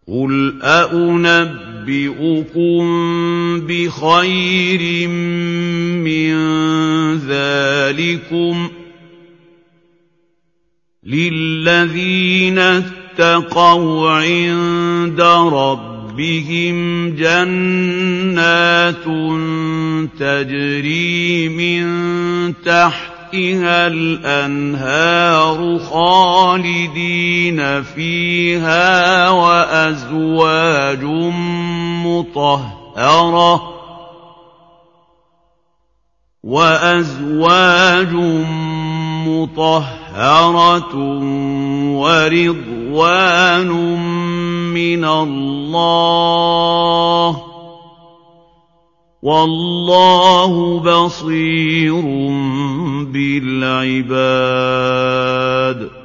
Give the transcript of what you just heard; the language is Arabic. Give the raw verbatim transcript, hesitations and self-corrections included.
قُلْ أَؤُنَبِّئُكُم بِخَيْرٍ مِّن ذَٰلِكُمْ ۚ لِلَّذِينَ اتَّقَوْا عِندَ رَبِّهِمْ جَنَّاتٌ تَجْرِي مِن تَحْتِهَا الْأَنْهَارُ خَالِدِينَ فِيهَا وَأَزْوَاجٌ مُّطَهَّرَةٌ وَأَزْوَاجٌ مُّطَهَّرَةٌ وَرِضْوَانٌ مِّنَ اللَّهِ ۗ وَاللَّهُ بَصِيرٌ بِالْعِبَادِ